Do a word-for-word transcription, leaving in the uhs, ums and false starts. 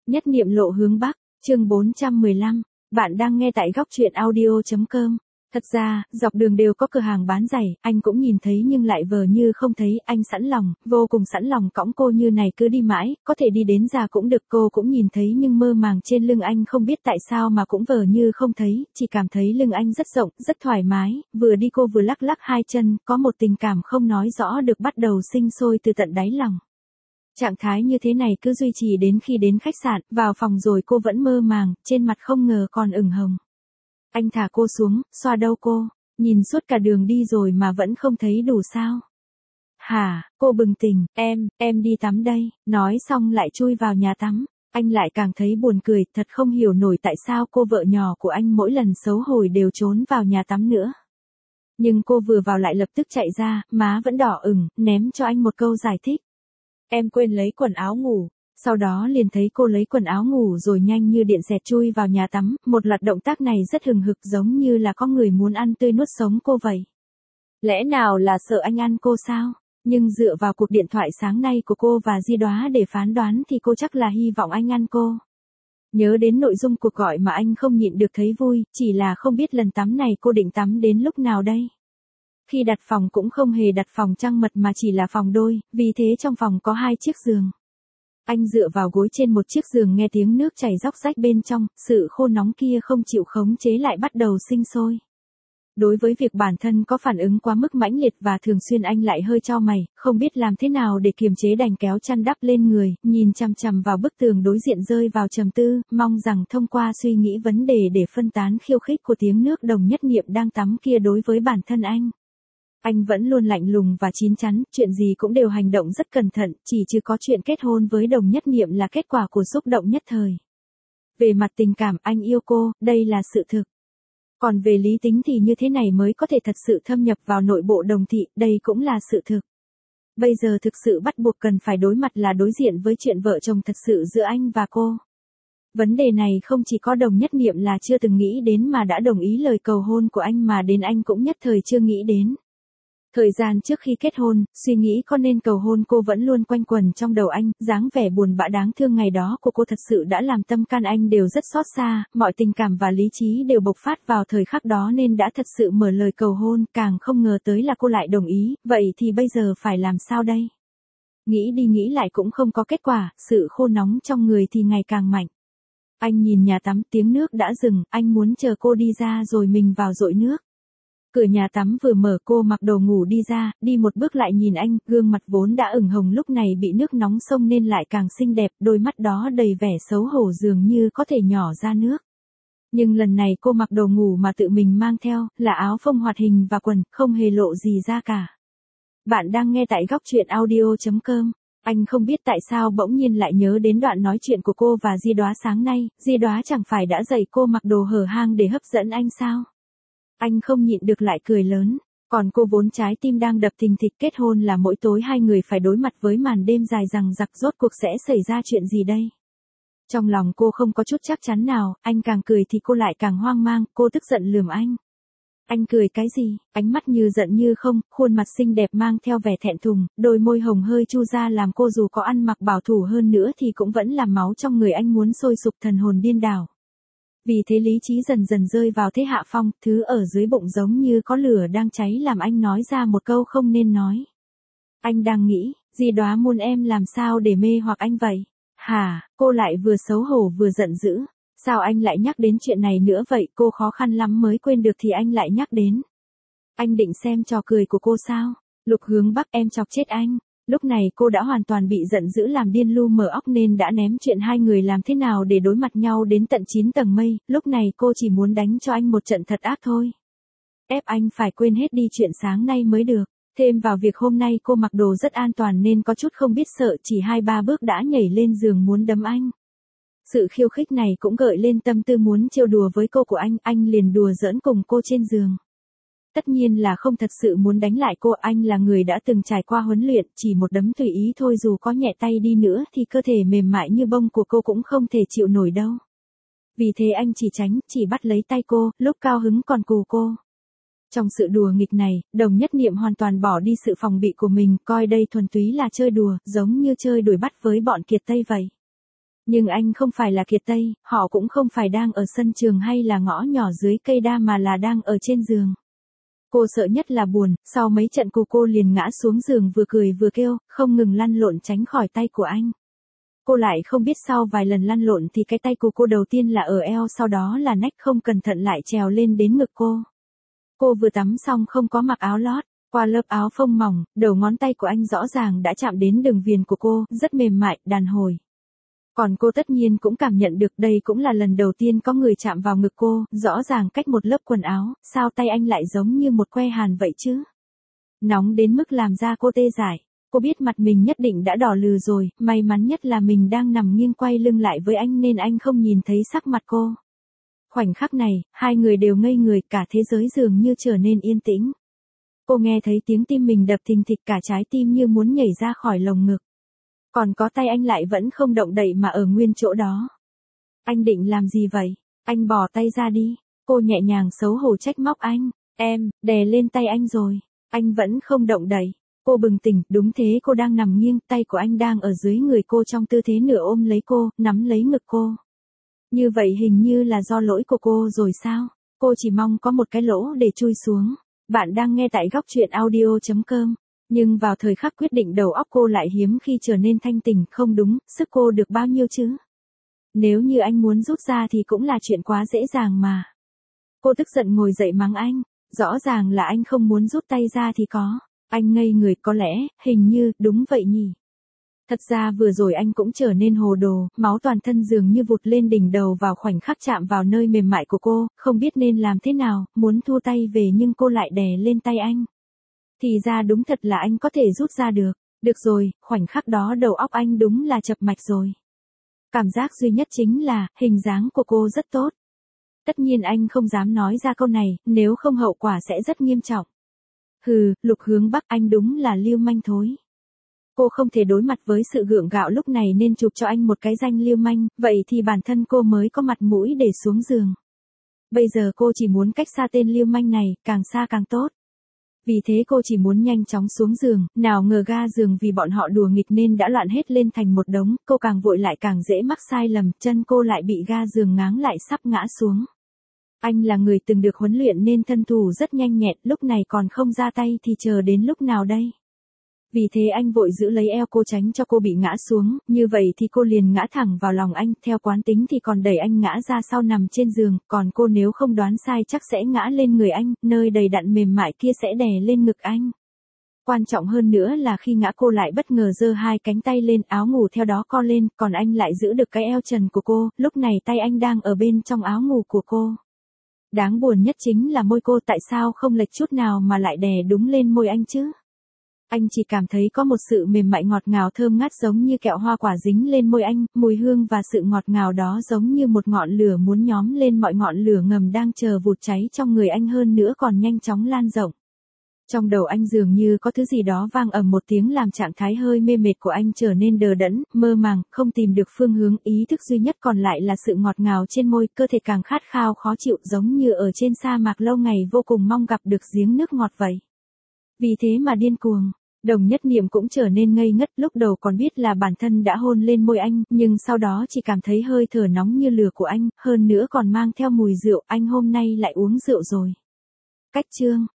Nhất niệm lộ hướng Bắc, chương bốn trăm mười lăm. Bạn đang nghe tại góc truyện audio chấm com. Thật ra, dọc đường đều có cửa hàng bán giày, anh cũng nhìn thấy nhưng lại vờ như không thấy, anh sẵn lòng, vô cùng sẵn lòng cõng cô như này cứ đi mãi, có thể đi đến già cũng được, cô cũng nhìn thấy nhưng mơ màng trên lưng anh không biết tại sao mà cũng vờ như không thấy, chỉ cảm thấy lưng anh rất rộng, rất thoải mái, vừa đi cô vừa lắc lắc hai chân, có một tình cảm không nói rõ được bắt đầu sinh sôi từ tận đáy lòng. Trạng thái như thế này cứ duy trì đến khi đến khách sạn, vào phòng rồi cô vẫn mơ màng, trên mặt không ngờ còn ửng hồng. Anh thả cô xuống, xoa đầu cô, nhìn suốt cả đường đi rồi mà vẫn không thấy đủ sao. Hả, cô bừng tỉnh, em, em đi tắm đây, nói xong lại chui vào nhà tắm. Anh lại càng thấy buồn cười, thật không hiểu nổi tại sao cô vợ nhỏ của anh mỗi lần xấu hổ đều trốn vào nhà tắm nữa. Nhưng cô vừa vào lại lập tức chạy ra, má vẫn đỏ ửng, ném cho anh một câu giải thích. Em quên lấy quần áo ngủ. Sau đó liền thấy cô lấy quần áo ngủ rồi nhanh như điện xẹt chui vào nhà tắm, một loạt động tác này rất hừng hực giống như là có người muốn ăn tươi nuốt sống cô vậy. Lẽ nào là sợ anh ăn cô sao? Nhưng dựa vào cuộc điện thoại sáng nay của cô và Di Đoá để phán đoán thì cô chắc là hy vọng anh ăn cô. Nhớ đến nội dung cuộc gọi mà anh không nhịn được thấy vui, chỉ là không biết lần tắm này cô định tắm đến lúc nào đây. Khi đặt phòng cũng không hề đặt phòng trăng mật mà chỉ là phòng đôi, vì thế trong phòng có hai chiếc giường. Anh dựa vào gối trên một chiếc giường nghe tiếng nước chảy róc rách bên trong, sự khô nóng kia không chịu khống chế lại bắt đầu sinh sôi. Đối với việc bản thân có phản ứng quá mức mãnh liệt và thường xuyên anh lại hơi chau mày, không biết làm thế nào để kiềm chế đành kéo chăn đắp lên người, nhìn chằm chằm vào bức tường đối diện rơi vào trầm tư, mong rằng thông qua suy nghĩ vấn đề để phân tán khiêu khích của tiếng nước Đồng Nhất Niệm đang tắm kia đối với bản thân anh. Anh vẫn luôn lạnh lùng và chín chắn, chuyện gì cũng đều hành động rất cẩn thận, chỉ chưa có chuyện kết hôn với Đồng Nhất Niệm là kết quả của xúc động nhất thời. Về mặt tình cảm anh yêu cô, đây là sự thực. Còn về lý tính thì như thế này mới có thể thật sự thâm nhập vào nội bộ Đồng thị, đây cũng là sự thực. Bây giờ thực sự bắt buộc cần phải đối mặt là đối diện với chuyện vợ chồng thật sự giữa anh và cô. Vấn đề này không chỉ có Đồng Nhất Niệm là chưa từng nghĩ đến mà đã đồng ý lời cầu hôn của anh mà đến anh cũng nhất thời chưa nghĩ đến. Thời gian trước khi kết hôn, suy nghĩ có nên cầu hôn cô vẫn luôn quanh quẩn trong đầu anh, dáng vẻ buồn bã đáng thương ngày đó của cô thật sự đã làm tâm can anh đều rất xót xa, mọi tình cảm và lý trí đều bộc phát vào thời khắc đó nên đã thật sự mở lời cầu hôn, càng không ngờ tới là cô lại đồng ý, vậy thì bây giờ phải làm sao đây? Nghĩ đi nghĩ lại cũng không có kết quả, sự khô nóng trong người thì ngày càng mạnh. Anh nhìn nhà tắm, tiếng nước đã dừng, anh muốn chờ cô đi ra rồi mình vào dội nước. Cửa nhà tắm vừa mở cô mặc đồ ngủ đi ra, đi một bước lại nhìn anh, gương mặt vốn đã ửng hồng lúc này bị nước nóng xông nên lại càng xinh đẹp, đôi mắt đó đầy vẻ xấu hổ dường như có thể nhỏ ra nước. Nhưng lần này cô mặc đồ ngủ mà tự mình mang theo, là áo phông hoạt hình và quần, không hề lộ gì ra cả. Bạn đang nghe tại góc truyện audio chấm com. Anh không biết tại sao bỗng nhiên lại nhớ đến đoạn nói chuyện của cô và Di Đoá sáng nay, Di Đoá chẳng phải đã dạy cô mặc đồ hở hang để hấp dẫn anh sao? Anh không nhịn được lại cười lớn, còn cô vốn trái tim đang đập thình thịch, kết hôn là mỗi tối hai người phải đối mặt với màn đêm dài dằng dặc, rốt cuộc sẽ xảy ra chuyện gì đây? Trong lòng cô không có chút chắc chắn nào, anh càng cười thì cô lại càng hoang mang, cô tức giận lườm anh. Anh cười cái gì, ánh mắt như giận như không, khuôn mặt xinh đẹp mang theo vẻ thẹn thùng, đôi môi hồng hơi chu ra làm cô dù có ăn mặc bảo thủ hơn nữa thì cũng vẫn làm máu trong người anh muốn sôi sục thần hồn điên đảo. Vì thế lý trí dần dần rơi vào thế hạ phong, thứ ở dưới bụng giống như có lửa đang cháy làm anh nói ra một câu không nên nói. Anh đang nghĩ, Di Đoá muốn em làm sao để mê hoặc anh vậy? Hả, cô lại vừa xấu hổ vừa giận dữ. Sao anh lại nhắc đến chuyện này nữa vậy? Cô khó khăn lắm mới quên được thì anh lại nhắc đến. Anh định xem trò cười của cô sao? Lục hướng Bắc, em chọc chết anh. Lúc này cô đã hoàn toàn bị giận dữ làm điên lu mờ óc nên đã ném chuyện hai người làm thế nào để đối mặt nhau đến tận chín tầng mây, lúc này cô chỉ muốn đánh cho anh một trận thật ác thôi. Ép anh phải quên hết đi chuyện sáng nay mới được, thêm vào việc hôm nay cô mặc đồ rất an toàn nên có chút không biết sợ, chỉ hai ba bước đã nhảy lên giường muốn đấm anh. Sự khiêu khích này cũng gợi lên tâm tư muốn trêu đùa với cô của anh, anh liền đùa giỡn cùng cô trên giường. Tất nhiên là không thật sự muốn đánh lại cô, anh là người đã từng trải qua huấn luyện, chỉ một đấm tùy ý thôi dù có nhẹ tay đi nữa thì cơ thể mềm mại như bông của cô cũng không thể chịu nổi đâu. Vì thế anh chỉ tránh, chỉ bắt lấy tay cô, lúc cao hứng còn cù cô. Trong sự đùa nghịch này, Đồng Nhất Niệm hoàn toàn bỏ đi sự phòng bị của mình, coi đây thuần túy là chơi đùa, giống như chơi đuổi bắt với bọn kiệt Tây vậy. Nhưng anh không phải là Kiệt Tây, họ cũng không phải đang ở sân trường hay là ngõ nhỏ dưới cây đa mà là đang ở trên giường. Cô sợ nhất là buồn, sau mấy trận cô cô liền ngã xuống giường vừa cười vừa kêu, không ngừng lăn lộn tránh khỏi tay của anh. Cô lại không biết sau vài lần lăn lộn thì cái tay của cô đầu tiên là ở eo, sau đó là nách, không cẩn thận lại trèo lên đến ngực cô. Cô vừa tắm xong không có mặc áo lót, qua lớp áo phông mỏng, đầu ngón tay của anh rõ ràng đã chạm đến đường viền của cô, rất mềm mại, đàn hồi. Còn cô tất nhiên cũng cảm nhận được đây cũng là lần đầu tiên có người chạm vào ngực cô, rõ ràng cách một lớp quần áo, sao tay anh lại giống như một que hàn vậy chứ? Nóng đến mức làm da cô tê dại. Cô biết mặt mình nhất định đã đỏ lừ rồi, may mắn nhất là mình đang nằm nghiêng quay lưng lại với anh nên anh không nhìn thấy sắc mặt cô. Khoảnh khắc này, hai người đều ngây người, cả thế giới dường như trở nên yên tĩnh. Cô nghe thấy tiếng tim mình đập thình thịch, cả trái tim như muốn nhảy ra khỏi lồng ngực. Còn có tay anh lại vẫn không động đậy mà ở nguyên chỗ đó. Anh định làm gì vậy? Anh bỏ tay ra đi. Cô nhẹ nhàng xấu hổ trách móc anh. Em, đè lên tay anh rồi. Anh vẫn không động đậy. Cô bừng tỉnh, đúng thế, cô đang nằm nghiêng, tay của anh đang ở dưới người cô trong tư thế nửa ôm lấy cô, nắm lấy ngực cô. Như vậy hình như là do lỗi của cô rồi sao? Cô chỉ mong có một cái lỗ để chui xuống. Bạn đang nghe tại góc truyện audio chấm com. Nhưng vào thời khắc quyết định đầu óc cô lại hiếm khi trở nên thanh tỉnh, không đúng, sức cô được bao nhiêu chứ? Nếu như anh muốn rút ra thì cũng là chuyện quá dễ dàng mà. Cô tức giận ngồi dậy mắng anh, rõ ràng là anh không muốn rút tay ra thì có. Anh ngây người, có lẽ, hình như, đúng vậy nhỉ. Thật ra vừa rồi anh cũng trở nên hồ đồ, máu toàn thân dường như vụt lên đỉnh đầu vào khoảnh khắc chạm vào nơi mềm mại của cô, không biết nên làm thế nào, muốn thua tay về nhưng cô lại đè lên tay anh. Thì ra đúng thật là anh có thể rút ra được. Được rồi, khoảnh khắc đó đầu óc anh đúng là chập mạch rồi. Cảm giác duy nhất chính là, hình dáng của cô rất tốt. Tất nhiên anh không dám nói ra câu này, nếu không hậu quả sẽ rất nghiêm trọng. Hừ, Lục Hướng Bắc, anh đúng là lưu manh thối. Cô không thể đối mặt với sự gượng gạo lúc này nên chụp cho anh một cái danh lưu manh, vậy thì bản thân cô mới có mặt mũi để xuống giường. Bây giờ cô chỉ muốn cách xa tên lưu manh này, càng xa càng tốt. Vì thế cô chỉ muốn nhanh chóng xuống giường, nào ngờ ga giường vì bọn họ đùa nghịch nên đã loạn hết lên thành một đống, cô càng vội lại càng dễ mắc sai lầm, chân cô lại bị ga giường ngáng lại sắp ngã xuống. Anh là người từng được huấn luyện nên thân thủ rất nhanh nhẹn, lúc này còn không ra tay thì chờ đến lúc nào đây? Vì thế anh vội giữ lấy eo cô tránh cho cô bị ngã xuống, như vậy thì cô liền ngã thẳng vào lòng anh, theo quán tính thì còn đẩy anh ngã ra sau nằm trên giường, còn cô nếu không đoán sai chắc sẽ ngã lên người anh, nơi đầy đặn mềm mại kia sẽ đè lên ngực anh. Quan trọng hơn nữa là khi ngã cô lại bất ngờ giơ hai cánh tay lên, áo ngủ theo đó co lên, còn anh lại giữ được cái eo trần của cô, lúc này tay anh đang ở bên trong áo ngủ của cô. Đáng buồn nhất chính là môi cô tại sao không lệch chút nào mà lại đè đúng lên môi anh chứ? Anh chỉ cảm thấy có một sự mềm mại ngọt ngào thơm ngát giống như kẹo hoa quả dính lên môi anh, mùi hương và sự ngọt ngào đó giống như một ngọn lửa muốn nhóm lên mọi ngọn lửa ngầm đang chờ vụt cháy trong người anh, hơn nữa còn nhanh chóng lan rộng. Trong đầu anh dường như có thứ gì đó vang ầm một tiếng làm trạng thái hơi mê mệt của anh trở nên đờ đẫn, mơ màng, không tìm được phương hướng, ý thức duy nhất còn lại là sự ngọt ngào trên môi, cơ thể càng khát khao khó chịu giống như ở trên sa mạc lâu ngày vô cùng mong gặp được giếng nước ngọt vậy. Vì thế mà điên cuồng. Đồng Nhất Niệm cũng trở nên ngây ngất, lúc đầu còn biết là bản thân đã hôn lên môi anh, nhưng sau đó chỉ cảm thấy hơi thở nóng như lửa của anh, hơn nữa còn mang theo mùi rượu, anh hôm nay lại uống rượu rồi. Cách chương